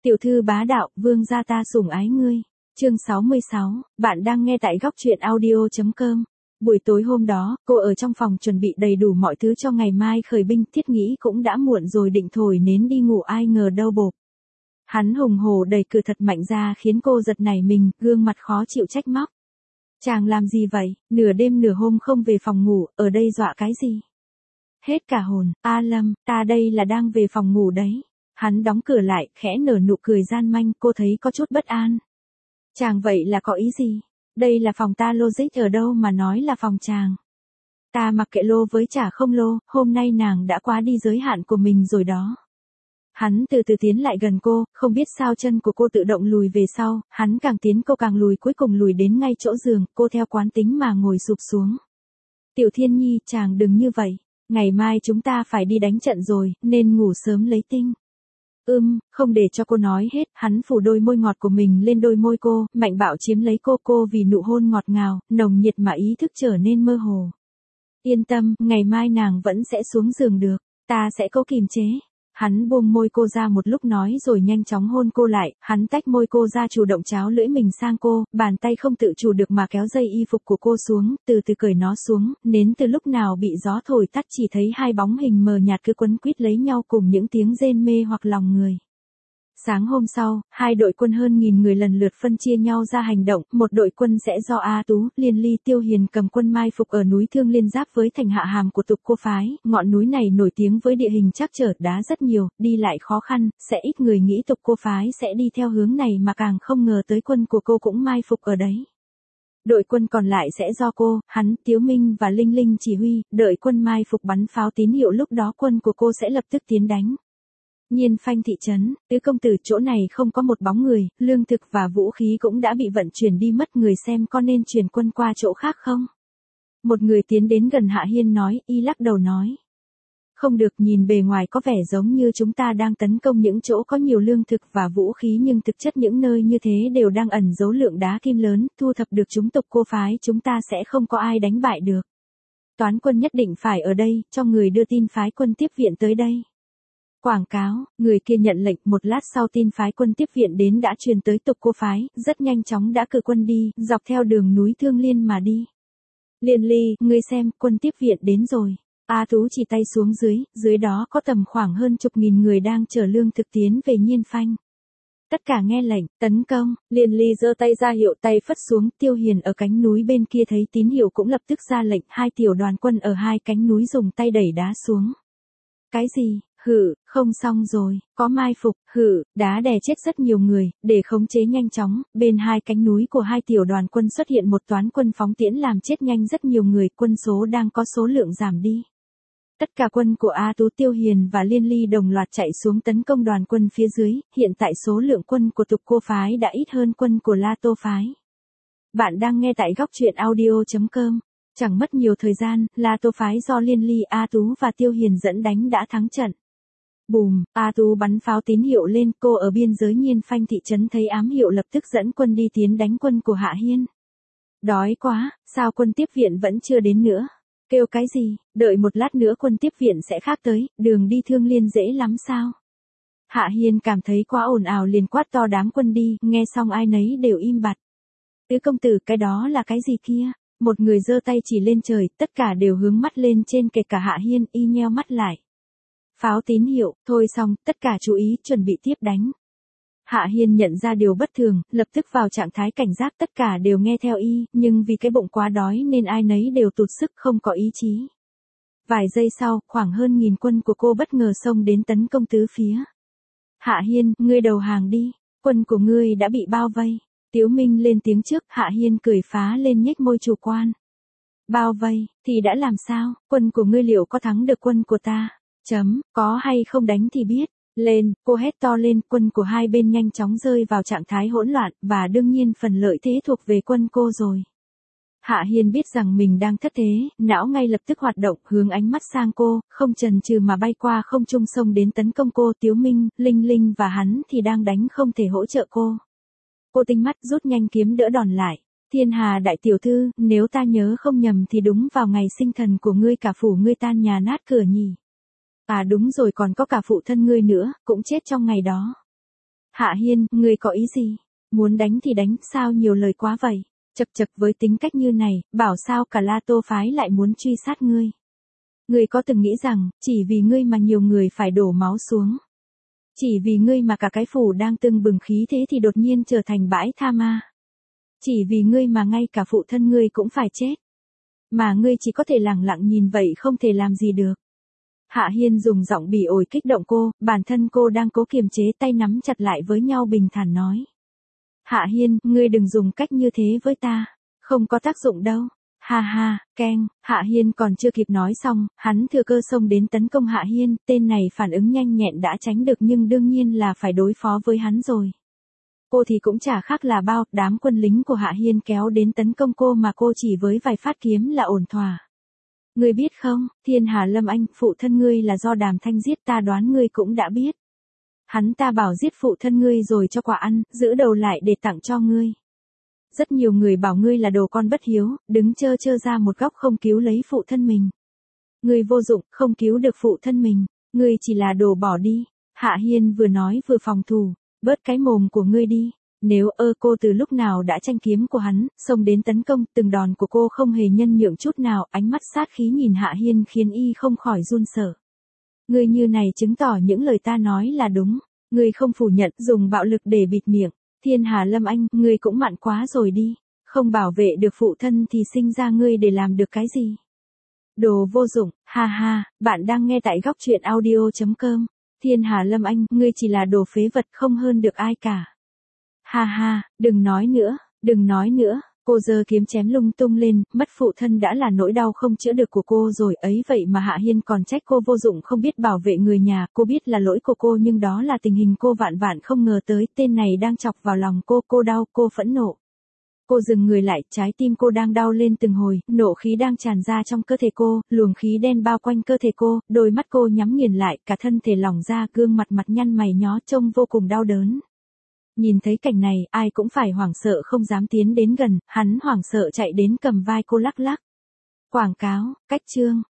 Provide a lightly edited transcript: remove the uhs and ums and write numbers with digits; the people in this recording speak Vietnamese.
Tiểu thư bá đạo, vương gia ta sủng ái ngươi. Chương 66, bạn đang nghe tại góc truyện audio.com. Buổi tối hôm đó, cô ở trong phòng chuẩn bị đầy đủ mọi thứ cho ngày mai khởi binh, thiết nghĩ cũng đã muộn rồi định thổi nến đi ngủ, ai ngờ đâu bộp. Hắn hùng hổ đẩy cửa thật mạnh ra khiến cô giật nảy mình, gương mặt khó chịu trách móc. Chàng làm gì vậy, nửa đêm nửa hôm không về phòng ngủ, ở đây dọa cái gì? Hết cả hồn, A Lâm, ta đây là đang về phòng ngủ đấy. Hắn đóng cửa lại, khẽ nở nụ cười gian manh, cô thấy có chút bất an. Chàng vậy là có ý gì? Đây là phòng ta, logic ở đâu mà nói là phòng chàng? Ta mặc kệ lô với chả không lô, hôm nay nàng đã quá đi giới hạn của mình rồi đó. Hắn từ từ tiến lại gần cô, không biết sao chân của cô tự động lùi về sau, hắn càng tiến cô càng lùi, cuối cùng lùi đến ngay chỗ giường, cô theo quán tính mà ngồi sụp xuống. Tiểu Thiên Nhi, chàng đừng như vậy, ngày mai chúng ta phải đi đánh trận rồi, nên ngủ sớm lấy tinh. Không để cho cô nói hết, hắn phủ đôi môi ngọt của mình lên đôi môi cô, mạnh bạo chiếm lấy cô vì nụ hôn ngọt ngào, nồng nhiệt mà ý thức trở nên mơ hồ. Yên tâm, ngày mai nàng vẫn sẽ xuống giường được, ta sẽ cố kiềm chế. Hắn buông môi cô ra một lúc nói rồi nhanh chóng hôn cô lại, hắn tách môi cô ra chủ động cháo lưỡi mình sang cô, bàn tay không tự chủ được mà kéo dây y phục của cô xuống, từ từ cởi nó xuống, nến từ lúc nào bị gió thổi tắt chỉ thấy hai bóng hình mờ nhạt cứ quấn quýt lấy nhau cùng những tiếng rên mê hoặc lòng người. Sáng hôm sau, hai đội quân hơn 1000 người lần lượt phân chia nhau ra hành động, một đội quân sẽ do A Tú, Liên Ly, Tiêu Hiền cầm quân mai phục ở núi Thương Liên giáp với thành Hạ Hàm của Tục Cô phái, ngọn núi này nổi tiếng với địa hình trắc trở, đá rất nhiều, đi lại khó khăn, sẽ ít người nghĩ Tục Cô phái sẽ đi theo hướng này mà càng không ngờ tới quân của cô cũng mai phục ở đấy. Đội quân còn lại sẽ do cô, hắn, Tiếu Minh và Linh Linh chỉ huy, đợi quân mai phục bắn pháo tín hiệu, lúc đó quân của cô sẽ lập tức tiến đánh. Nhiên Phanh thị trấn, tứ công tử, chỗ này không có một bóng người, lương thực và vũ khí cũng đã bị vận chuyển đi mất, người xem có nên chuyển quân qua chỗ khác không? Một người tiến đến gần Hạ Hiên nói, y lắc đầu nói. Không được, nhìn bề ngoài có vẻ giống như chúng ta đang tấn công những chỗ có nhiều lương thực và vũ khí nhưng thực chất những nơi như thế đều đang ẩn giấu lượng đá kim lớn, thu thập được chúng Tục Cô phái chúng ta sẽ không có ai đánh bại được. Toán quân nhất định phải ở đây, cho người đưa tin phái quân tiếp viện tới đây. Quảng cáo, người kia nhận lệnh, một lát sau tin phái quân tiếp viện đến đã truyền tới Tục Cô phái, rất nhanh chóng đã cử quân đi, dọc theo đường núi Thương Liên mà đi. Liên Ly, ngươi xem, quân tiếp viện đến rồi. A Tú chỉ tay xuống dưới đó có tầm khoảng hơn chục nghìn người đang chở lương thực tiến về Nhiên Phanh. Tất cả nghe lệnh, tấn công, Liên Ly giơ tay ra hiệu, tay phất xuống, Tiêu Hiền ở cánh núi bên kia thấy tín hiệu cũng lập tức ra lệnh, hai tiểu đoàn quân ở hai cánh núi dùng tay đẩy đá xuống. Cái gì? Không xong rồi, có mai phục, đá đè chết rất nhiều người, để khống chế nhanh chóng, bên hai cánh núi của hai tiểu đoàn quân xuất hiện một toán quân phóng tiễn làm chết nhanh rất nhiều người, quân số đang có số lượng giảm đi. Tất cả quân của A Tú, Tiêu Hiền và Liên Ly đồng loạt chạy xuống tấn công đoàn quân phía dưới, hiện tại số lượng quân của Tục Cô phái đã ít hơn quân của La Tô phái. Bạn đang nghe tại góc truyện audio.com. Chẳng mất nhiều thời gian, La Tô phái do Liên Ly, A Tú và Tiêu Hiền dẫn đánh đã thắng trận. Bùm, A Tú bắn pháo tín hiệu lên, cô ở biên giới Nhiên Phanh thị trấn thấy ám hiệu lập tức dẫn quân đi tiến đánh quân của Hạ Hiên. Đói quá, sao quân tiếp viện vẫn chưa đến nữa? Kêu cái gì, đợi một lát nữa quân tiếp viện sẽ khác tới, đường đi Thương Liên dễ lắm sao? Hạ Hiên cảm thấy quá ồn ào liền quát to đám quân đi, nghe xong ai nấy đều im bặt. Tứ công tử, cái đó là cái gì kia? Một người giơ tay chỉ lên trời, tất cả đều hướng mắt lên trên, kể cả Hạ Hiên, y nheo mắt lại. Pháo tín hiệu, thôi xong, tất cả chú ý, chuẩn bị tiếp đánh. Hạ Hiên nhận ra điều bất thường, lập tức vào trạng thái cảnh giác, tất cả đều nghe theo y, nhưng vì cái bụng quá đói nên ai nấy đều tụt sức, không có ý chí. Vài giây sau, khoảng hơn 1000 quân của cô bất ngờ xông đến tấn công tứ phía. Hạ Hiên, ngươi đầu hàng đi, quân của ngươi đã bị bao vây. Tiếu Minh lên tiếng trước, Hạ Hiên cười phá lên nhếch môi chủ quan. Bao vây, thì đã làm sao, quân của ngươi liệu có thắng được quân của ta? Có hay không đánh thì biết. Lên, cô hét to lên, quân của hai bên nhanh chóng rơi vào trạng thái hỗn loạn, và đương nhiên phần lợi thế thuộc về quân cô rồi. Hạ Hiên biết rằng mình đang thất thế, não ngay lập tức hoạt động, hướng ánh mắt sang cô, không chần chừ mà bay qua không trung sông đến tấn công cô. Tiếu Minh, Linh Linh và hắn thì đang đánh không thể hỗ trợ cô. Cô tinh mắt rút nhanh kiếm đỡ đòn lại. Thiên Hà đại tiểu thư, nếu ta nhớ không nhầm thì đúng vào ngày sinh thần của ngươi cả phủ ngươi tan nhà nát cửa nhỉ. À đúng rồi, còn có cả phụ thân ngươi nữa, cũng chết trong ngày đó. Hạ Hiên, ngươi có ý gì? Muốn đánh thì đánh, sao nhiều lời quá vậy? Chậc chậc, với tính cách như này, bảo sao cả La Tô phái lại muốn truy sát ngươi. Ngươi có từng nghĩ rằng, chỉ vì ngươi mà nhiều người phải đổ máu xuống. Chỉ vì ngươi mà cả cái phủ đang tưng bừng khí thế thì đột nhiên trở thành bãi tha ma. Chỉ vì ngươi mà ngay cả phụ thân ngươi cũng phải chết. Mà ngươi chỉ có thể lặng lặng nhìn vậy, không thể làm gì được. Hạ Hiên dùng giọng bỉ ổi kích động cô, bản thân cô đang cố kiềm chế, tay nắm chặt lại với nhau bình thản nói. Hạ Hiên, ngươi đừng dùng cách như thế với ta. Không có tác dụng đâu. Ha ha, keng, Hạ Hiên còn chưa kịp nói xong, hắn thừa cơ xông đến tấn công Hạ Hiên, tên này phản ứng nhanh nhẹn đã tránh được nhưng đương nhiên là phải đối phó với hắn rồi. Cô thì cũng chả khác là bao, đám quân lính của Hạ Hiên kéo đến tấn công cô mà cô chỉ với vài phát kiếm là ổn thỏa. Ngươi biết không, Thiên Hà Lâm Anh, phụ thân ngươi là do Đàm Thanh giết, ta đoán ngươi cũng đã biết. Hắn ta bảo giết phụ thân ngươi rồi cho quả ăn, giữ đầu lại để tặng cho ngươi. Rất nhiều người bảo ngươi là đồ con bất hiếu, đứng chơ chơ ra một góc không cứu lấy phụ thân mình. Ngươi vô dụng, không cứu được phụ thân mình, ngươi chỉ là đồ bỏ đi. Hạ Hiên vừa nói vừa phòng thủ, bớt cái mồm của ngươi đi. Nếu cô từ lúc nào đã tranh kiếm của hắn, xông đến tấn công, từng đòn của cô không hề nhân nhượng chút nào, ánh mắt sát khí nhìn Hạ Hiên khiến y không khỏi run sợ. Ngươi như này chứng tỏ những lời ta nói là đúng, ngươi không phủ nhận, dùng bạo lực để bịt miệng. Thiên Hà Lâm Anh, ngươi cũng mặn quá rồi đi, không bảo vệ được phụ thân thì sinh ra ngươi để làm được cái gì? Đồ vô dụng, ha ha, bạn đang nghe tại góc truyện audio.com. Thiên Hà Lâm Anh, ngươi chỉ là đồ phế vật, không hơn được ai cả. Ha ha, đừng nói nữa, đừng nói nữa. Cô giơ kiếm chém lung tung lên, mất phụ thân đã là nỗi đau không chữa được của cô rồi, ấy vậy mà Hạ Hiên còn trách cô vô dụng không biết bảo vệ người nhà, cô biết là lỗi của cô nhưng đó là tình hình cô vạn vạn không ngờ tới, tên này đang chọc vào lòng cô đau, cô phẫn nộ. Cô dừng người lại, trái tim cô đang đau lên từng hồi, nộ khí đang tràn ra trong cơ thể cô, luồng khí đen bao quanh cơ thể cô, đôi mắt cô nhắm nghiền lại, cả thân thể lỏng ra, gương mặt nhăn mày nhó trông vô cùng đau đớn. Nhìn thấy cảnh này, ai cũng phải hoảng sợ không dám tiến đến gần, hắn hoảng sợ chạy đến cầm vai cô lắc lắc. Quảng cáo, cách chương.